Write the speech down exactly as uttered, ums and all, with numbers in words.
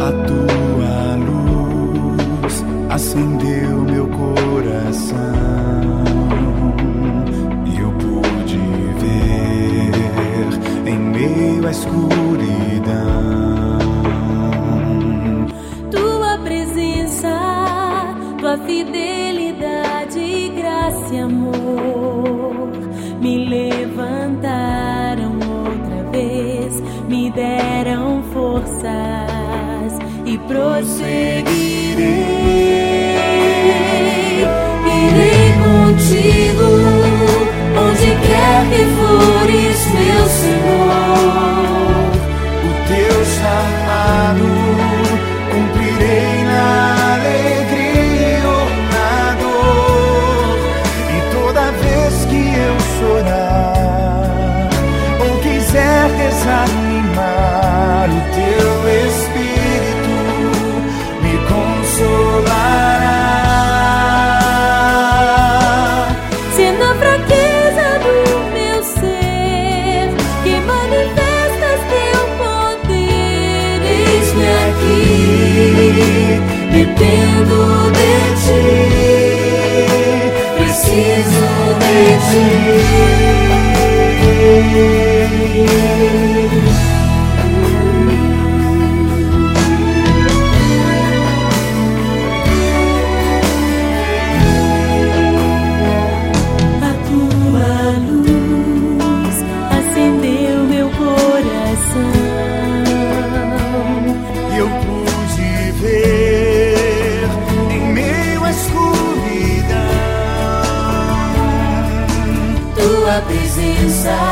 A tua luz acendeu meu coração e eu pude ver em meio à escuridão tua presença, tua fidelidade, graça e amor me levantaram outra vez, me deram forças e prosseguirei. Irei contigo onde quer que fores, meu Senhor. O teu chamado cumprirei na alegria ou na dor. E toda vez que eu chorar ou quiser desanimar, o teu Espírito me consolará. Se na fraqueza do meu ser que manifestas teu poder, eis-me aqui, dependo de ti, preciso de ti. A tua luz acendeu meu coração E eu pude ver em meio à escuridão tua presença,